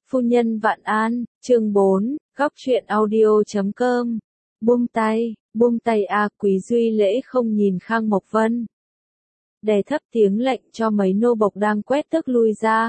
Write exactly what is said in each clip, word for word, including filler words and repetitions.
Phu nhân vạn an, chương bốn, góc truyện audio chấm com. Buông tay, buông tay a Quý Duy Lễ không nhìn Khang Mộc Vân. Đè thấp tiếng lệnh cho mấy nô bộc đang quét tước lui ra.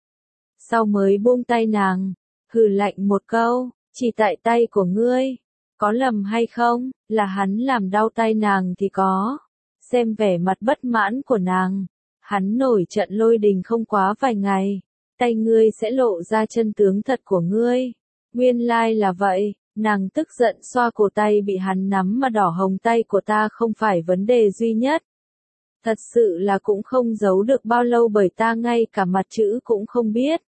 Sau mới buông tay nàng, hừ lạnh một câu, chỉ tại tay của ngươi. Có lầm hay không, là hắn làm đau tay nàng thì có. Xem vẻ mặt bất mãn của nàng, hắn nổi trận lôi đình không quá vài ngày. Tay ngươi sẽ lộ ra chân tướng thật của ngươi. Nguyên lai là vậy, nàng tức giận xoa cổ tay bị hắn nắm mà đỏ hồng tay của ta không phải vấn đề duy nhất. Thật sự là cũng không giấu được bao lâu bởi ta ngay cả mặt chữ cũng không biết.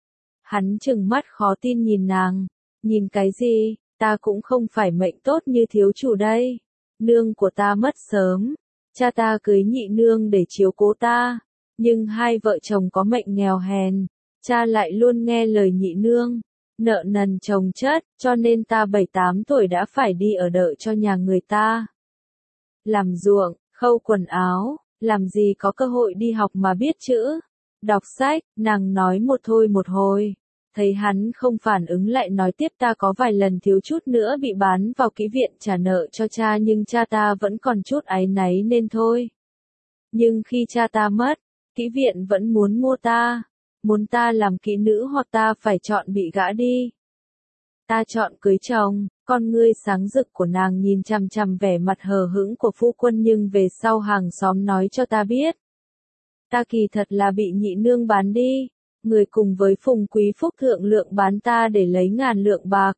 Hắn trừng mắt khó tin nhìn nàng, nhìn cái gì, ta cũng không phải mệnh tốt như thiếu chủ đây. Nương của ta mất sớm, cha ta cưới nhị nương để chiếu cố ta, nhưng hai vợ chồng có mệnh nghèo hèn. Cha lại luôn nghe lời nhị nương, nợ nần chồng chất, cho nên ta bảy tám tuổi đã phải đi ở đợ cho nhà người ta. Làm ruộng, khâu quần áo, làm gì có cơ hội đi học mà biết chữ. Đọc sách, nàng nói một thôi một hồi. Thấy hắn không phản ứng lại nói tiếp ta có vài lần thiếu chút nữa bị bán vào kỹ viện trả nợ cho cha nhưng cha ta vẫn còn chút áy náy nên thôi. Nhưng khi cha ta mất, kỹ viện vẫn muốn mua ta. Muốn ta làm kỹ nữ hoặc ta phải chọn bị gã đi. Ta chọn cưới chồng, con ngươi sáng rực của nàng nhìn chằm chằm vẻ mặt hờ hững của phu quân nhưng về sau hàng xóm nói cho ta biết. Ta kỳ thật là bị nhị nương bán đi, người cùng với Phùng Quý Phúc thượng lượng bán ta để lấy ngàn lượng bạc.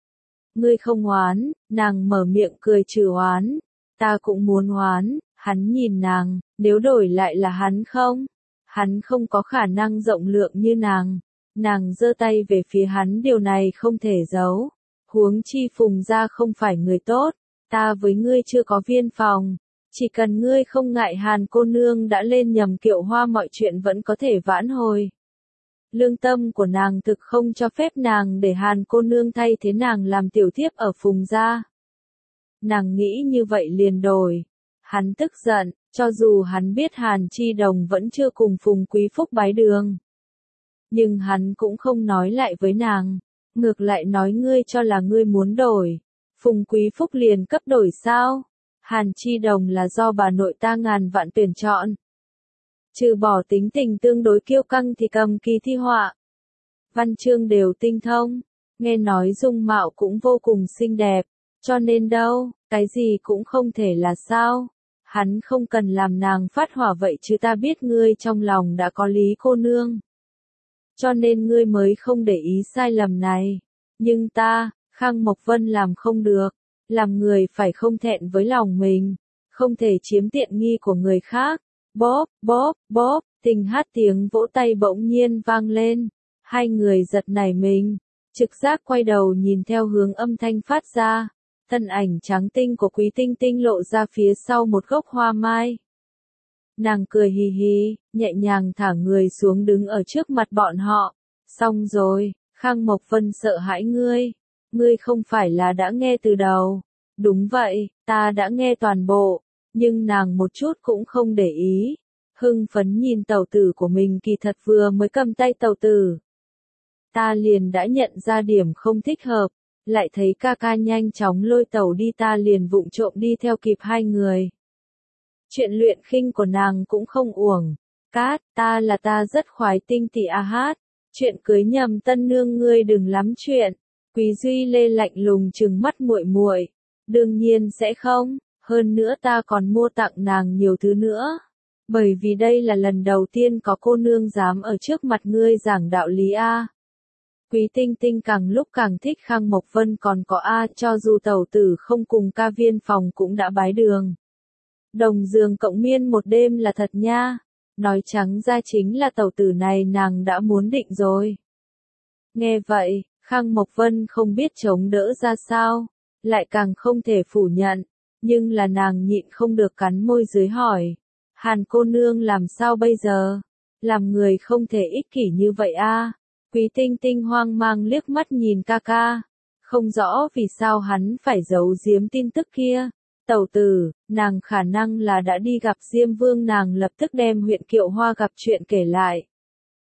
Ngươi không oán, nàng mở miệng cười trừ oán, ta cũng muốn oán, hắn nhìn nàng, nếu đổi lại là hắn không? Hắn không có khả năng rộng lượng như nàng. Nàng giơ tay về phía hắn điều này không thể giấu. Huống chi Phùng gia không phải người tốt. Ta với ngươi chưa có viên phòng. Chỉ cần ngươi không ngại Hàn cô nương đã lên nhầm kiệu hoa mọi chuyện vẫn có thể vãn hồi. Lương tâm của nàng thực không cho phép nàng để Hàn cô nương thay thế nàng làm tiểu thiếp ở Phùng gia. Nàng nghĩ như vậy liền đổi. Hắn tức giận. Cho dù hắn biết Hàn Chi Đồng vẫn chưa cùng Phùng Quý Phúc bái đường. Nhưng hắn cũng không nói lại với nàng. Ngược lại nói ngươi cho là ngươi muốn đổi. Phùng Quý Phúc liền cấp đổi sao? Hàn Chi Đồng là do bà nội ta ngàn vạn tuyển chọn. Trừ bỏ tính tình tương đối kiêu căng thì cầm kỳ thi họa. Văn chương đều tinh thông. Nghe nói dung mạo cũng vô cùng xinh đẹp. Cho nên đâu, cái gì cũng không thể là sao? Hắn không cần làm nàng phát hỏa vậy chứ ta biết ngươi trong lòng đã có Lý cô nương. Cho nên ngươi mới không để ý sai lầm này. Nhưng ta, Khang Mộc Vân làm không được. Làm người phải không thẹn với lòng mình. Không thể chiếm tiện nghi của người khác. Bóp, bóp, bóp, tình hát tiếng vỗ tay bỗng nhiên vang lên. Hai người giật nảy mình. Trực giác quay đầu nhìn theo hướng âm thanh phát ra. Thân ảnh trắng tinh của Quý Tinh Tinh lộ ra phía sau một gốc hoa mai. Nàng cười hì hì, nhẹ nhàng thả người xuống đứng ở trước mặt bọn họ. Xong rồi, Khang Mộc Vân sợ hãi ngươi. Ngươi không phải là đã nghe từ đầu. Đúng vậy, ta đã nghe toàn bộ. Nhưng nàng một chút cũng không để ý. Hưng phấn nhìn tẩu tử của mình kỳ thật vừa mới cầm tay tẩu tử. Ta liền đã nhận ra điểm không thích hợp. Lại thấy ca ca nhanh chóng lôi tẩu đi ta liền vụng trộm đi theo kịp hai người. Chuyện luyện khinh của nàng cũng không uổng. Cát, ta là ta rất khoái tinh tỷ a hát. Chuyện cưới nhầm tân nương ngươi đừng lắm chuyện. Quý Duy Lê lạnh lùng trừng mắt muội muội. Đương nhiên sẽ không, hơn nữa ta còn mua tặng nàng nhiều thứ nữa. Bởi vì đây là lần đầu tiên có cô nương dám ở trước mặt ngươi giảng đạo lý a. Quý Tinh Tinh càng lúc càng thích Khang Mộc Vân còn có A cho dù tẩu tử không cùng ca viên phòng cũng đã bái đường. Đồng giường cộng miên một đêm là thật nha. Nói trắng ra chính là tẩu tử này nàng đã muốn định rồi. Nghe vậy, Khang Mộc Vân không biết chống đỡ ra sao. Lại càng không thể phủ nhận. Nhưng là nàng nhịn không được cắn môi dưới hỏi. Hàn cô nương làm sao bây giờ? Làm người không thể ích kỷ như vậy a. Quý Tinh Tinh hoang mang liếc mắt nhìn ca ca. Không rõ vì sao hắn phải giấu giếm tin tức kia. Tẩu tử, nàng khả năng là đã đi gặp Diêm Vương nàng lập tức đem huyện Kiệu Hoa gặp chuyện kể lại.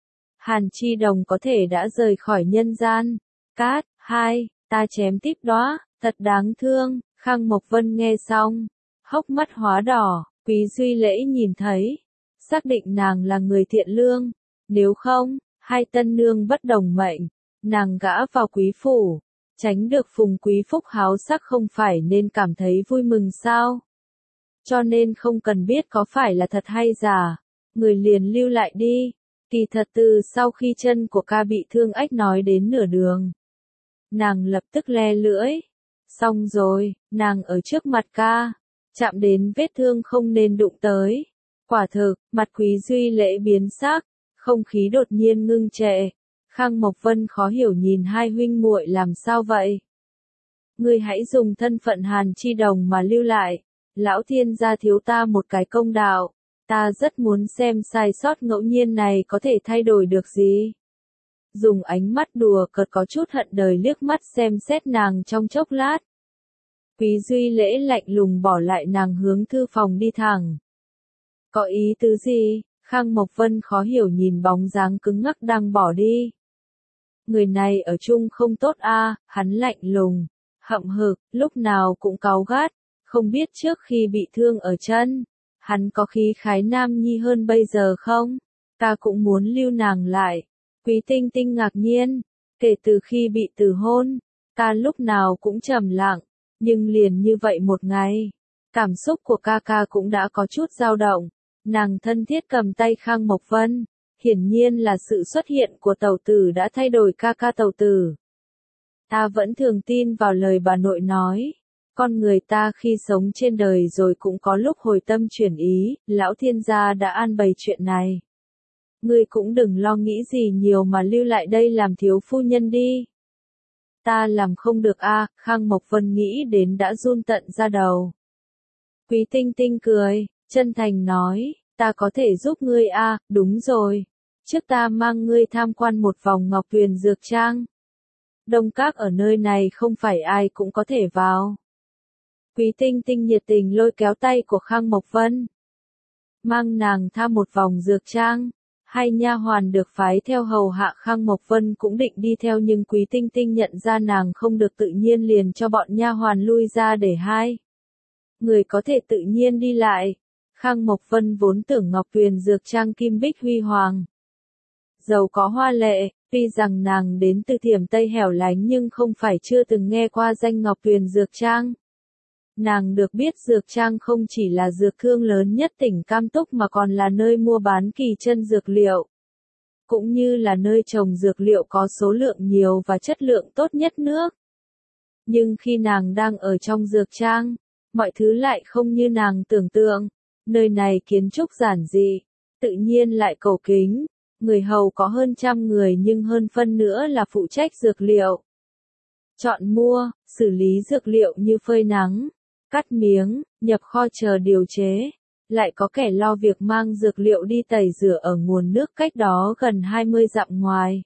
Hàn Chi Đồng có thể đã rời khỏi nhân gian. Cát, hai, ta chém tiếp đó, thật đáng thương. Khang Mộc Vân nghe xong, hốc mắt hóa đỏ. Quý Duy Lễ nhìn thấy, xác định nàng là người thiện lương. Nếu không, hai tân nương bất đồng mệnh, nàng gã vào quý phủ, tránh được Phùng Quý Phúc háo sắc không phải nên cảm thấy vui mừng sao? Cho nên không cần biết có phải là thật hay giả, người liền lưu lại đi. Kỳ thật từ sau khi chân của ca bị thương ách nói đến nửa đường, nàng lập tức le lưỡi. Xong rồi, nàng ở trước mặt ca, chạm đến vết thương không nên đụng tới. Quả thực, mặt Quý Duy Lễ biến sắc, không khí đột nhiên ngưng trệ. Khang Mộc Vân khó hiểu nhìn hai huynh muội làm sao vậy? Ngươi hãy dùng thân phận Hàn Chi Đồng mà lưu lại. Lão thiên gia thiếu ta một cái công đạo. Ta rất muốn xem sai sót ngẫu nhiên này có thể thay đổi được gì. Dùng ánh mắt đùa cợt có chút hận đời liếc mắt xem xét nàng trong chốc lát. Quý Duy Lễ lạnh lùng bỏ lại nàng hướng thư phòng đi thẳng. Có ý tứ gì? Khang Mộc Vân khó hiểu nhìn bóng dáng cứng ngắc đang bỏ đi. Người này ở chung không tốt a, à, hắn lạnh lùng, hậm hực, lúc nào cũng cáu gắt, không biết trước khi bị thương ở chân, hắn có khí khái nam nhi hơn bây giờ không? Ta cũng muốn lưu nàng lại. Quý Tinh Tinh ngạc nhiên, kể từ khi bị từ hôn, ta lúc nào cũng trầm lặng, nhưng liền như vậy một ngày, cảm xúc của ca ca cũng đã có chút dao động. Nàng thân thiết cầm tay Khang Mộc Vân, hiển nhiên là sự xuất hiện của tẩu tử đã thay đổi ca ca tẩu tử. Ta vẫn thường tin vào lời bà nội nói, con người ta khi sống trên đời rồi cũng có lúc hồi tâm chuyển ý, lão thiên gia đã an bày chuyện này. Ngươi cũng đừng lo nghĩ gì nhiều mà lưu lại đây làm thiếu phu nhân đi. Ta làm không được a, à, Khang Mộc Vân nghĩ đến đã run tận ra đầu. Quý Tinh Tinh cười, chân thành nói, ta có thể giúp ngươi a, à, đúng rồi. Trước ta mang ngươi tham quan một vòng Ngọc Tuyền Dược Trang. Đông Các ở nơi này không phải ai cũng có thể vào. Quý Tinh Tinh nhiệt tình lôi kéo tay của Khang Mộc Vân, mang nàng tham một vòng dược trang. Hai nha hoàn được phái theo hầu hạ Khang Mộc Vân cũng định đi theo nhưng Quý Tinh Tinh nhận ra nàng không được tự nhiên liền cho bọn nha hoàn lui ra để hai người có thể tự nhiên đi lại. Khang Mộc Vân vốn tưởng Ngọc Tuyền Dược Trang kim bích huy hoàng, giàu có hoa lệ, tuy rằng nàng đến từ Thiểm Tây hẻo lánh nhưng không phải chưa từng nghe qua danh Ngọc Tuyền Dược Trang. Nàng được biết Dược Trang không chỉ là dược thương lớn nhất tỉnh Cam Túc mà còn là nơi mua bán kỳ chân dược liệu, cũng như là nơi trồng dược liệu có số lượng nhiều và chất lượng tốt nhất nước. Nhưng khi nàng đang ở trong Dược Trang, mọi thứ lại không như nàng tưởng tượng. Nơi này kiến trúc giản dị, tự nhiên lại cầu kính, người hầu có hơn trăm người nhưng hơn phân nữa là phụ trách dược liệu. Chọn mua, xử lý dược liệu như phơi nắng, cắt miếng, nhập kho chờ điều chế. Lại có kẻ lo việc mang dược liệu đi tẩy rửa ở nguồn nước cách đó gần hai mươi dặm ngoài.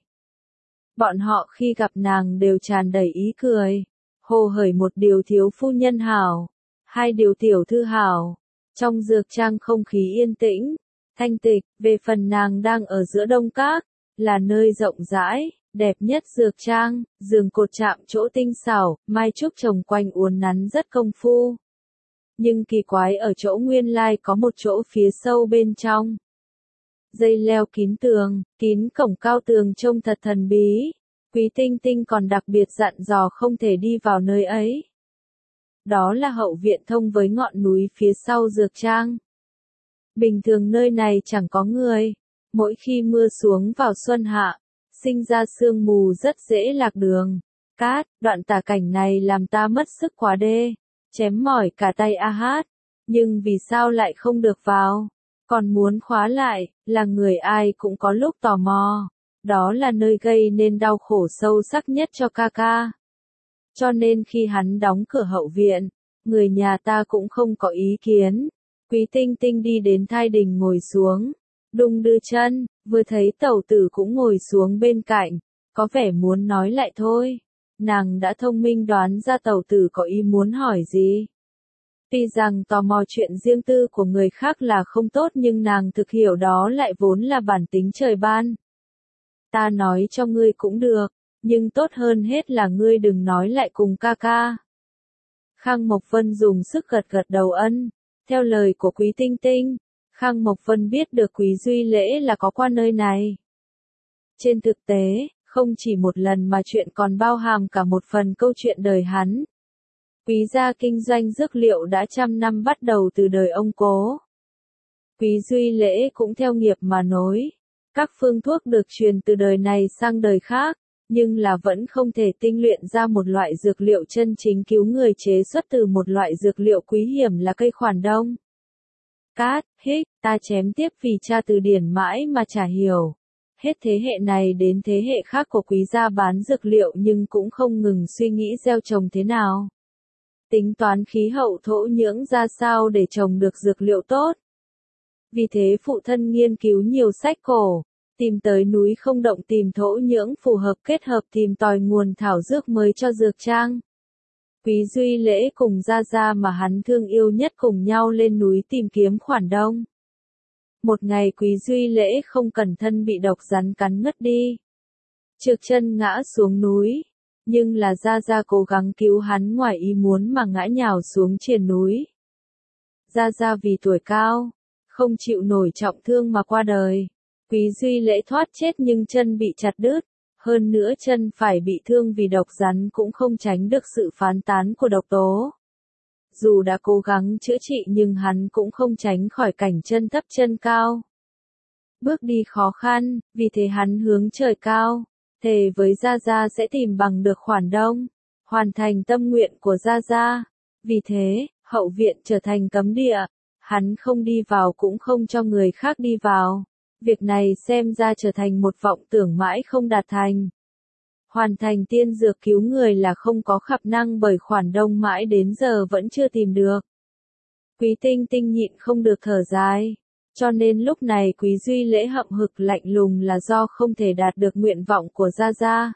Bọn họ khi gặp nàng đều tràn đầy ý cười. Hồ hởi một điều thiếu phu nhân hảo, hai điều tiểu thư hảo. Trong dược trang không khí yên tĩnh, thanh tịch, về phần nàng đang ở giữa Đông Các, là nơi rộng rãi, đẹp nhất dược trang, giường cột chạm chỗ tinh xảo, mai trúc trồng quanh uốn nắn rất công phu. Nhưng kỳ quái ở chỗ nguyên lai có một chỗ phía sâu bên trong. Dây leo kín tường, kín cổng cao tường trông thật thần bí. Quý Tinh Tinh còn đặc biệt dặn dò không thể đi vào nơi ấy. Đó là hậu viện thông với ngọn núi phía sau dược trang. Bình thường nơi này chẳng có người. Mỗi khi mưa xuống vào xuân hạ, sinh ra sương mù rất dễ lạc đường. Cát, đoạn tả cảnh này làm ta mất sức quá đê. Chém mỏi cả tay a hát. Nhưng vì sao lại không được vào? Còn muốn khóa lại, là người ai cũng có lúc tò mò. Đó là nơi gây nên đau khổ sâu sắc nhất cho ca ca. Cho nên khi hắn đóng cửa hậu viện, người nhà ta cũng không có ý kiến. Quý Tinh Tinh đi đến thai đình ngồi xuống, đung đưa chân, vừa thấy tẩu tử cũng ngồi xuống bên cạnh, có vẻ muốn nói lại thôi. Nàng đã thông minh đoán ra tẩu tử có ý muốn hỏi gì. Tuy rằng tò mò chuyện riêng tư của người khác là không tốt nhưng nàng thực hiểu đó lại vốn là bản tính trời ban. ta nói cho ngươi cũng được, nhưng tốt hơn hết là ngươi đừng nói lại cùng ca ca. Khang Mộc Vân dùng sức gật gật đầu ân, theo lời của Quý Tinh Tinh, Khang Mộc Vân biết được Quý Duy Lễ là có qua nơi này. Trên thực tế, không chỉ một lần mà chuyện còn bao hàm cả một phần câu chuyện đời hắn. Quý gia kinh doanh dược liệu đã trăm năm bắt đầu từ đời ông cố. Quý Duy Lễ cũng theo nghiệp mà nối. Các phương thuốc được truyền từ đời này sang đời khác, nhưng là vẫn không thể tinh luyện ra một loại dược liệu chân chính cứu người chế xuất từ một loại dược liệu quý hiểm là cây khoản đông. Cát, hích, ta chém tiếp vì tra từ điển mãi mà chả hiểu. Hết thế hệ này đến thế hệ khác của quý gia bán dược liệu nhưng cũng không ngừng suy nghĩ gieo trồng thế nào. Tính toán khí hậu thổ nhưỡng ra sao để trồng được dược liệu tốt. Vì thế phụ thân nghiên cứu nhiều sách cổ, tìm tới núi không động tìm thổ nhưỡng phù hợp kết hợp tìm tòi nguồn thảo dược mới cho dược trang. Quý Duy Lễ cùng Gia Gia mà hắn thương yêu nhất cùng nhau lên núi tìm kiếm khoản đông. Một ngày Quý Duy Lễ không cẩn thân bị độc rắn cắn ngất đi. Trượt chân ngã xuống núi, nhưng là Gia Gia cố gắng cứu hắn ngoài ý muốn mà ngã nhào xuống triền núi. Gia Gia vì tuổi cao, không chịu nổi trọng thương mà qua đời. Quý Duy Lễ thoát chết nhưng chân bị chặt đứt, hơn nữa chân phải bị thương vì độc rắn cũng không tránh được sự phán tán của độc tố. Dù đã cố gắng chữa trị nhưng hắn cũng không tránh khỏi cảnh chân thấp chân cao. Bước đi khó khăn, vì thế hắn hướng trời cao, thề với Gia Gia sẽ tìm bằng được khoản đông, hoàn thành tâm nguyện của Gia Gia. Vì thế, hậu viện trở thành cấm địa, hắn không đi vào cũng không cho người khác đi vào. Việc này xem ra trở thành một vọng tưởng mãi không đạt thành. Hoàn thành tiên dược cứu người là không có khả năng bởi khoản đông mãi đến giờ vẫn chưa tìm được. Quý Tinh Tinh nhịn không được thở dài. Cho nên lúc này Quý Duy Lễ hậm hực lạnh lùng là do không thể đạt được nguyện vọng của Gia Gia.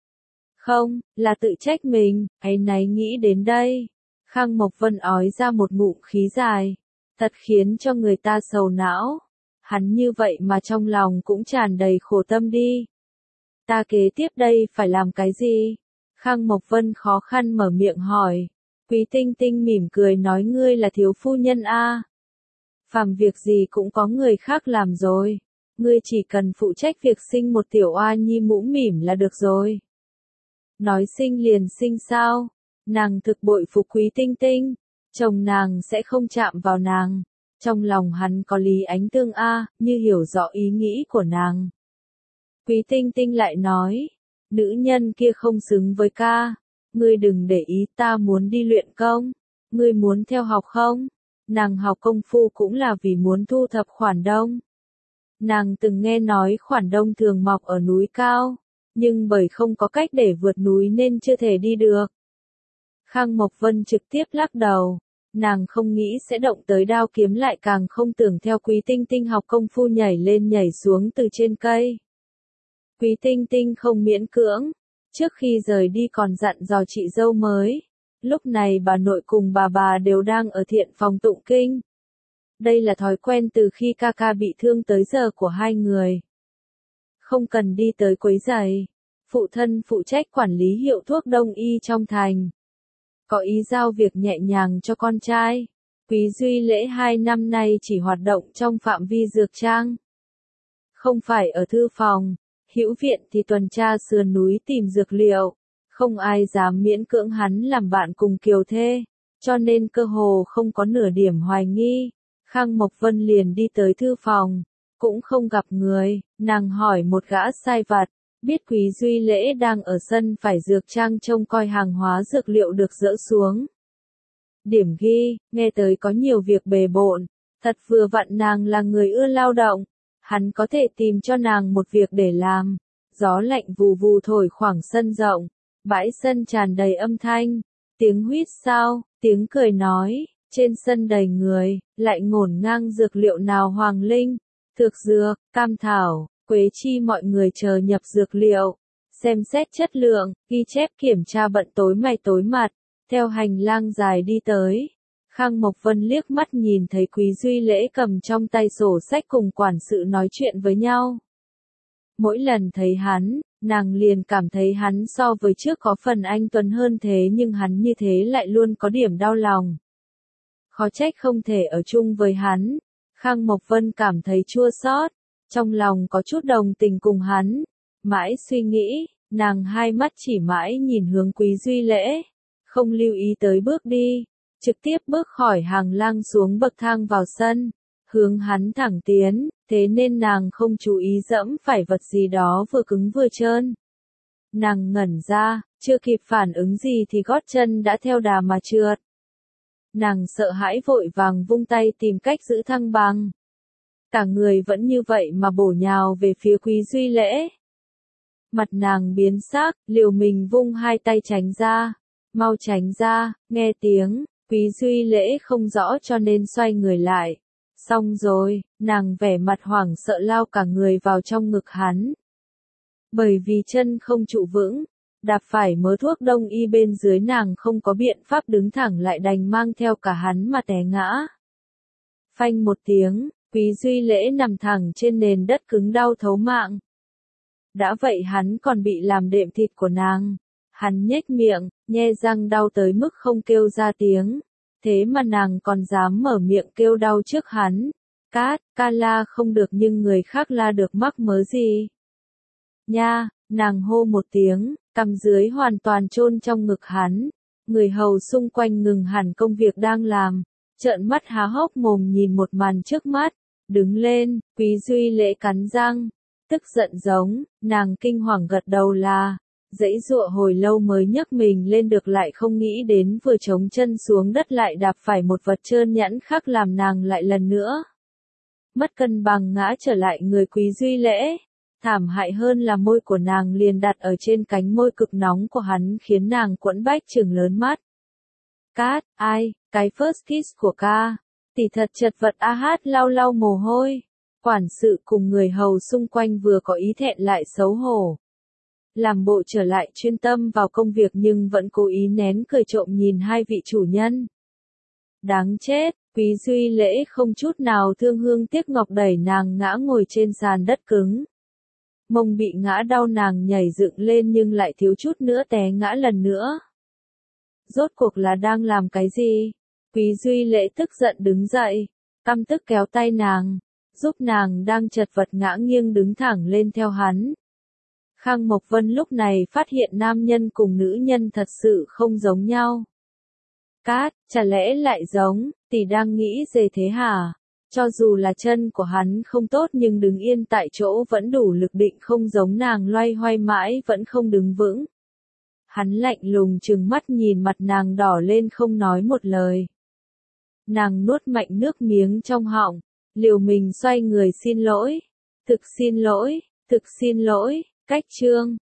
Không, là tự trách mình, áy náy nghĩ đến đây. Khang Mộc Vân ói ra một ngụm khí dài. Thật khiến cho người ta sầu não. Hắn như vậy mà trong lòng cũng tràn đầy khổ tâm đi. Ta kế tiếp đây phải làm cái gì? Khang Mộc Vân khó khăn mở miệng hỏi. Quý Tinh Tinh mỉm cười nói ngươi là thiếu phu nhân a. Phàm việc gì cũng có người khác làm rồi. Ngươi chỉ cần phụ trách việc sinh một tiểu oa nhi mũm mỉm là được rồi. Nói sinh liền sinh sao? Nàng thực bội phục Quý Tinh Tinh. Chồng nàng sẽ không chạm vào nàng. Trong lòng hắn có Lý Ánh Tương a, như hiểu rõ ý nghĩ của nàng. Quý Tinh Tinh lại nói, nữ nhân kia không xứng với ca, ngươi đừng để ý ta muốn đi luyện công, ngươi muốn theo học không? Nàng học công phu cũng là vì muốn thu thập khoản đông. Nàng từng nghe nói khoản đông thường mọc ở núi cao, nhưng bởi không có cách để vượt núi nên chưa thể đi được. Khang Mộc Vân trực tiếp lắc đầu. Nàng không nghĩ sẽ động tới đao kiếm lại càng không tưởng theo Quý Tinh Tinh học công phu nhảy lên nhảy xuống từ trên cây. Quý Tinh Tinh không miễn cưỡng, trước khi rời đi còn dặn dò chị dâu mới. Lúc này bà nội cùng bà bà đều đang ở thiện phòng tụng kinh. Đây là thói quen từ khi ca ca bị thương tới giờ của hai người. Không cần đi tới quấy rầy. Phụ thân phụ trách quản lý hiệu thuốc đông y trong thành. Có ý giao việc nhẹ nhàng cho con trai. Quý Duy Lễ hai năm nay chỉ hoạt động trong phạm vi dược trang. Không phải ở thư phòng, hữu viện thì tuần tra sườn núi tìm dược liệu. Không ai dám miễn cưỡng hắn làm bạn cùng kiều thê, cho nên cơ hồ không có nửa điểm hoài nghi. Khang Mộc Vân liền đi tới thư phòng, cũng không gặp người, nàng hỏi một gã sai vặt. Biết Quý Duy Lễ đang ở sân phải dược trang trông coi hàng hóa dược liệu được dỡ xuống. Điểm ghi, nghe tới có nhiều việc bề bộn, thật vừa vặn nàng là người ưa lao động, hắn có thể tìm cho nàng một việc để làm. Gió lạnh vù vù thổi khoảng sân rộng, bãi sân tràn đầy âm thanh, tiếng huýt sáo, tiếng cười nói, trên sân đầy người, lại ngổn ngang dược liệu nào hoàng linh, thực dược, cam thảo. Quế chi mọi người chờ nhập dược liệu, xem xét chất lượng, ghi chép kiểm tra bận tối mày tối mặt, theo hành lang dài đi tới. Khang Mộc Vân liếc mắt nhìn thấy Quý Duy Lễ cầm trong tay sổ sách cùng quản sự nói chuyện với nhau. Mỗi lần thấy hắn, nàng liền cảm thấy hắn so với trước có phần anh tuấn hơn thế nhưng hắn như thế lại luôn có điểm đau lòng. Khó trách không thể ở chung với hắn. Khang Mộc Vân cảm thấy chua xót, trong lòng có chút đồng tình cùng hắn. Mãi suy nghĩ, nàng hai mắt chỉ mãi nhìn hướng Quý Duy Lễ, không lưu ý tới bước đi, trực tiếp bước khỏi hàng lang xuống bậc thang vào sân, hướng hắn thẳng tiến, thế nên nàng không chú ý dẫm phải vật gì đó vừa cứng vừa trơn. Nàng ngẩn ra, chưa kịp phản ứng gì thì gót chân đã theo đà mà trượt. Nàng sợ hãi vội vàng vung tay tìm cách giữ thăng bằng. Cả người vẫn như vậy mà bổ nhào về phía Quý Duy Lễ. Mặt nàng biến sắc, liều mình vung hai tay tránh ra. Mau tránh ra, nghe tiếng, Quý Duy Lễ không rõ cho nên xoay người lại. Xong rồi, nàng vẻ mặt hoảng sợ lao cả người vào trong ngực hắn. Bởi vì chân không trụ vững, đạp phải mớ thuốc đông y bên dưới nàng không có biện pháp đứng thẳng lại đành mang theo cả hắn mà té ngã. Phanh một tiếng, Quý Duy Lễ nằm thẳng trên nền đất cứng đau thấu mạng. Đã vậy hắn còn bị làm đệm thịt của nàng. Hắn nhếch miệng, nhe răng đau tới mức không kêu ra tiếng. Thế mà nàng còn dám mở miệng kêu đau trước hắn. Cát, ca la không được nhưng người khác la được mắc mớ gì. Nha, nàng hô một tiếng, cằm dưới hoàn toàn chôn trong ngực hắn. Người hầu xung quanh ngừng hẳn công việc đang làm, trợn mắt há hốc mồm nhìn một màn trước mắt. Đứng lên, Quý Duy Lễ cắn răng, tức giận giống, nàng kinh hoàng gật đầu là, dãy dụa hồi lâu mới nhấc mình lên được lại không nghĩ đến vừa chống chân xuống đất lại đạp phải một vật trơn nhẵn khác làm nàng lại lần nữa. Mất cân bằng ngã trở lại người Quý Duy Lễ. Thảm hại hơn là môi của nàng liền đặt ở trên cánh môi cực nóng của hắn khiến nàng quẫn bách trừng lớn mắt. Cát, ai, cái first kiss của ca. Tỷ thật chật vật a hát lau lau mồ hôi. Quản sự cùng người hầu xung quanh vừa có ý thẹn lại xấu hổ. Làm bộ trở lại chuyên tâm vào công việc nhưng vẫn cố ý nén cười trộm nhìn hai vị chủ nhân. Đáng chết, Quý Duy Lễ không chút nào thương hương tiếc ngọc đẩy nàng ngã ngồi trên sàn đất cứng. Mông bị ngã đau nàng nhảy dựng lên nhưng lại thiếu chút nữa té ngã lần nữa. Rốt cuộc là đang làm cái gì? Quý Duy Lễ tức giận đứng dậy, căm tức kéo tay nàng, giúp nàng đang chật vật ngã nghiêng đứng thẳng lên theo hắn. Khang Mộc Vân lúc này phát hiện nam nhân cùng nữ nhân thật sự không giống nhau. Cát, chả lẽ lại giống, tỷ đang nghĩ gì thế hả? Cho dù là chân của hắn không tốt nhưng đứng yên tại chỗ vẫn đủ lực định không giống nàng loay hoay mãi vẫn không đứng vững. Hắn lạnh lùng trừng mắt nhìn mặt nàng đỏ lên không nói một lời. Nàng nuốt mạnh nước miếng trong họng, liều mình xoay người xin lỗi. Thực xin lỗi, thực xin lỗi, cách chương.